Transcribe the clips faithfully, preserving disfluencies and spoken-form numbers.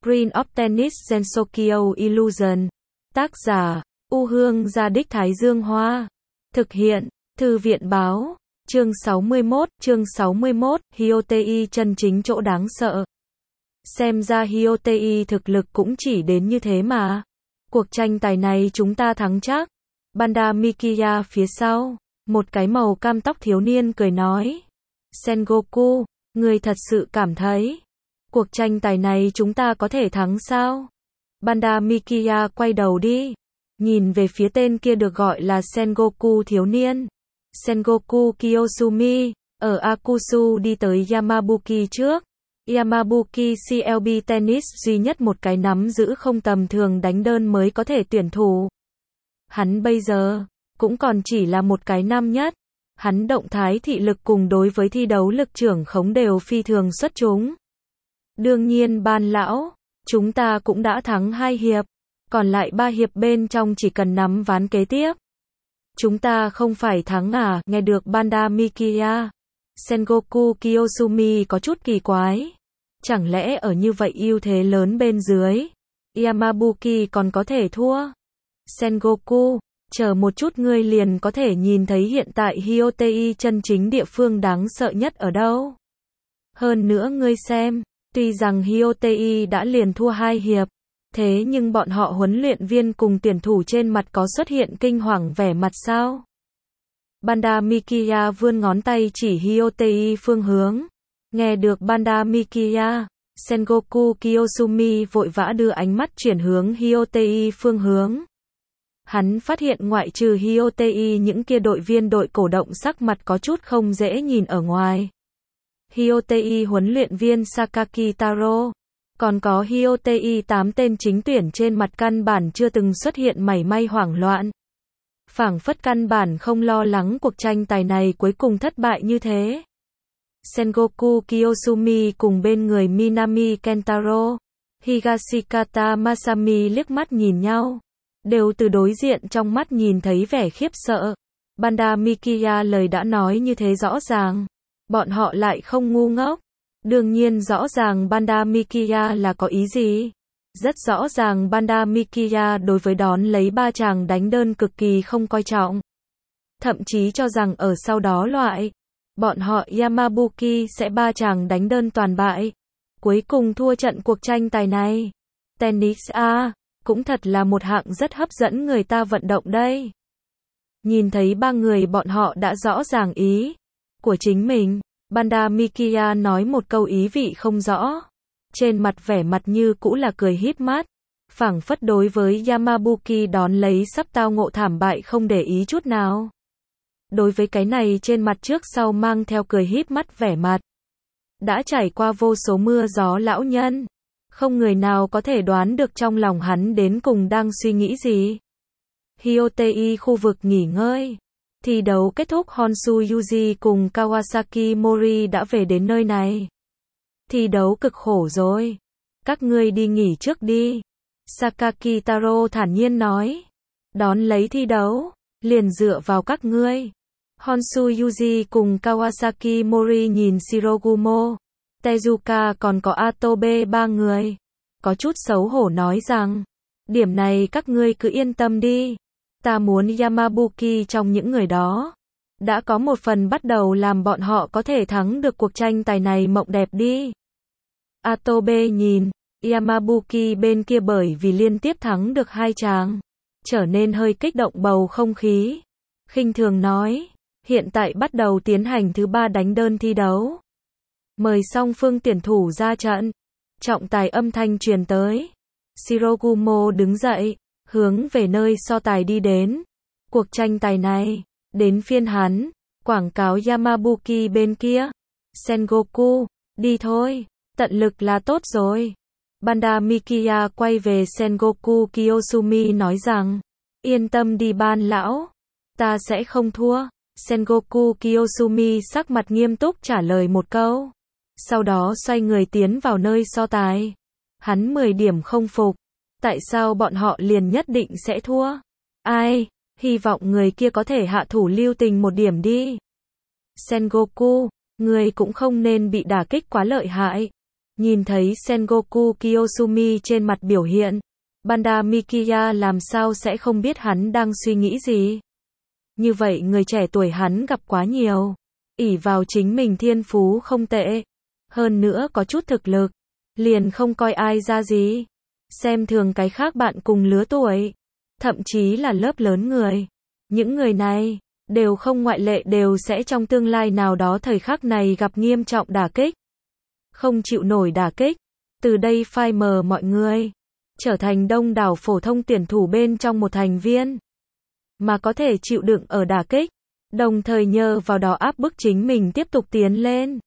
Screen of Tennis Gensokyo Illusion. Tác giả, U Hương Gia Đích Thái Dương Hoa. Thực hiện, Thư viện Báo. Chương sáu mươi mốt, chương sáu mươi mốt, Hyotei chân chính chỗ đáng sợ. Xem ra Hyotei thực lực cũng chỉ đến như thế mà. Cuộc tranh tài này chúng ta thắng chắc. Banda Mikiya phía sau, một cái màu cam tóc thiếu niên cười nói. Sengoku, người thật sự cảm thấy cuộc tranh tài này chúng ta có thể thắng sao? Banda Mikiya quay đầu đi, nhìn về phía tên kia được gọi là Sengoku thiếu niên. Sengoku Kiyosumi, ở Akusu đi tới Yamabuki trước. Yamabuki xê lờ bê Tennis duy nhất một cái nắm giữ không tầm thường đánh đơn mới có thể tuyển thủ. Hắn bây giờ, cũng còn chỉ là một cái năm nhất. Hắn động thái thị lực cùng đối với thi đấu lực trưởng khống đều phi thường xuất chúng. Đương nhiên Ban lão, chúng ta cũng đã thắng hai hiệp. Còn lại ba hiệp bên trong chỉ cần nắm ván kế tiếp. Chúng ta không phải thắng à, nghe được Banda Mikiya. Sengoku Kiyosumi có chút kỳ quái. Chẳng lẽ ở như vậy ưu thế lớn bên dưới, Yamabuki còn có thể thua? Sengoku, chờ một chút ngươi liền có thể nhìn thấy hiện tại Hyotei chân chính địa phương đáng sợ nhất ở đâu. Hơn nữa ngươi xem, tuy rằng Hyotei đã liền thua hai hiệp, thế nhưng bọn họ huấn luyện viên cùng tuyển thủ trên mặt có xuất hiện kinh hoàng vẻ mặt sao? Banda Mikiya vươn ngón tay chỉ Hyotei phương hướng. Nghe được Banda Mikiya, Sengoku Kiyosumi vội vã đưa ánh mắt chuyển hướng Hyotei phương hướng. Hắn phát hiện ngoại trừ Hyotei những kia đội viên đội cổ động sắc mặt có chút không dễ nhìn ở ngoài. Hyotei huấn luyện viên Sakaki Taro, còn có Hyotei tám tên chính tuyển trên mặt căn bản chưa từng xuất hiện mảy may hoảng loạn. Phảng phất căn bản không lo lắng cuộc tranh tài này cuối cùng thất bại như thế. Sengoku Kiyosumi cùng bên người Minami Kentaro, Higashikata Masami liếc mắt nhìn nhau, đều từ đối diện trong mắt nhìn thấy vẻ khiếp sợ. Banda Mikiya lời đã nói như thế rõ ràng, bọn họ lại không ngu ngốc. Đương nhiên rõ ràng Banda Mikiya là có ý gì. Rất rõ ràng Banda Mikiya đối với đón lấy ba chàng đánh đơn cực kỳ không coi trọng. Thậm chí cho rằng ở sau đó loại, bọn họ Yamabuki sẽ ba chàng đánh đơn toàn bại. Cuối cùng thua trận cuộc tranh tài này. Tennis a, cũng thật là một hạng rất hấp dẫn người ta vận động đây. Nhìn thấy ba người bọn họ đã rõ ràng ý của chính mình, Banda Mikiya nói một câu ý vị không rõ. Trên mặt vẻ mặt như cũ là cười híp mắt, phảng phất đối với Yamabuki đón lấy sắp tao ngộ thảm bại không để ý chút nào. Đối với cái này trên mặt trước sau mang theo cười híp mắt vẻ mặt. Đã trải qua vô số mưa gió lão nhân, không người nào có thể đoán được trong lòng hắn đến cùng đang suy nghĩ gì. Hyotei khu vực nghỉ ngơi. Thi đấu kết thúc, Honshu Yuji cùng Kawasaki Mori đã về đến nơi này. Thi đấu cực khổ rồi. Các ngươi đi nghỉ trước đi. Sakaki Taro thản nhiên nói. Đón lấy thi đấu, liền dựa vào các ngươi. Honshu Yuji cùng Kawasaki Mori nhìn Shirogumo, Tezuka còn có Atobe ba người. Có chút xấu hổ nói rằng, điểm này các ngươi cứ yên tâm đi. Ta muốn Yamabuki trong những người đó. Đã có một phần bắt đầu làm bọn họ có thể thắng được cuộc tranh tài này mộng đẹp đi. Atobe nhìn, Yamabuki bên kia bởi vì liên tiếp thắng được hai chàng, trở nên hơi kích động bầu không khí. Khinh thường nói, hiện tại bắt đầu tiến hành thứ ba đánh đơn thi đấu. Mời song phương tuyển thủ ra trận. Trọng tài âm thanh truyền tới. Shirogumo đứng dậy, hướng về nơi so tài đi đến. Cuộc tranh tài này, đến phiên hắn, quảng cáo Yamabuki bên kia. Sengoku, đi thôi, tận lực là tốt rồi. Banda Mikiya quay về Sengoku Kiyosumi nói rằng, yên tâm đi Ban lão, ta sẽ không thua. Sengoku Kiyosumi sắc mặt nghiêm túc trả lời một câu. Sau đó xoay người tiến vào nơi so tài. Hắn mười điểm không phục. Tại sao bọn họ liền nhất định sẽ thua? Ai? Hy vọng người kia có thể hạ thủ lưu tình một điểm đi. Sengoku, người cũng không nên bị đả kích quá lợi hại. Nhìn thấy Sengoku Kiyosumi trên mặt biểu hiện, Banda Mikiya làm sao sẽ không biết hắn đang suy nghĩ gì. Như vậy người trẻ tuổi hắn gặp quá nhiều, ỷ vào chính mình thiên phú không tệ, hơn nữa có chút thực lực, liền không coi ai ra gì, xem thường cái khác bạn cùng lứa tuổi, thậm chí là lớp lớn người. Những người này, đều không ngoại lệ đều sẽ trong tương lai nào đó thời khắc này gặp nghiêm trọng đả kích. Không chịu nổi đả kích, từ đây phai mờ mọi người, trở thành đông đảo phổ thông tuyển thủ bên trong một thành viên, mà có thể chịu đựng ở đả kích, đồng thời nhờ vào đó áp bức chính mình tiếp tục tiến lên,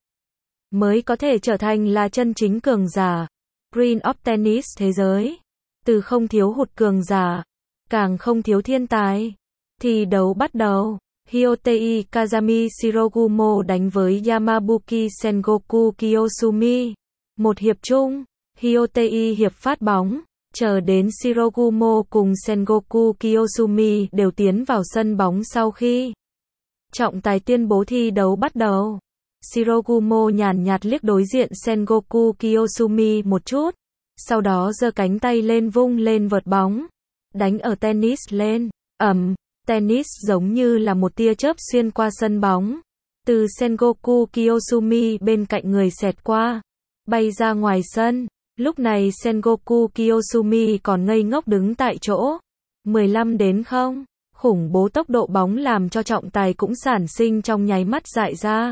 mới có thể trở thành là chân chính cường giả. Green of Tennis thế giới, từ không thiếu hụt cường giả, càng không thiếu thiên tài. Thi đấu bắt đầu, Hyotei Kazami Shirogumo đánh với Yamabuki Sengoku Kiyosumi. Một hiệp chung, Hyotei hiệp phát bóng, chờ đến Shirogumo cùng Sengoku Kiyosumi đều tiến vào sân bóng sau khi trọng tài tuyên bố thi đấu bắt đầu. Shirogumo nhàn nhạt liếc đối diện Sengoku Kiyosumi một chút, sau đó giơ cánh tay lên vung lên vợt bóng, đánh ở tennis lên, ầm, tennis giống như là một tia chớp xuyên qua sân bóng, từ Sengoku Kiyosumi bên cạnh người xẹt qua, bay ra ngoài sân. Lúc này Sengoku Kiyosumi còn ngây ngốc đứng tại chỗ. mười lăm đến không, khủng bố tốc độ bóng làm cho trọng tài cũng sản sinh trong nháy mắt dại ra.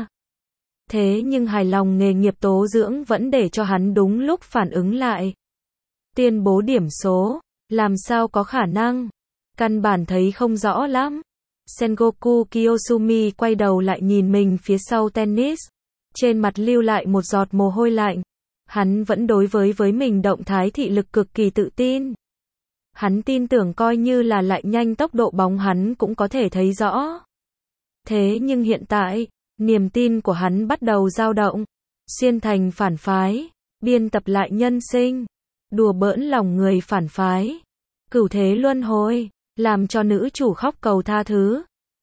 Thế nhưng hài lòng nghề nghiệp tố dưỡng vẫn để cho hắn đúng lúc phản ứng lại. Tuyên bố điểm số, làm sao có khả năng, căn bản thấy không rõ lắm. Sengoku Kiyosumi quay đầu lại nhìn mình phía sau tennis, trên mặt lưu lại một giọt mồ hôi lạnh. Hắn vẫn đối với với mình động thái thị lực cực kỳ tự tin. Hắn tin tưởng coi như là lại nhanh tốc độ bóng hắn cũng có thể thấy rõ. Thế nhưng hiện tại, niềm tin của hắn bắt đầu dao động, xuyên thành phản phái, biên tập lại nhân sinh, đùa bỡn lòng người phản phái, cửu thế luân hồi, làm cho nữ chủ khóc cầu tha thứ.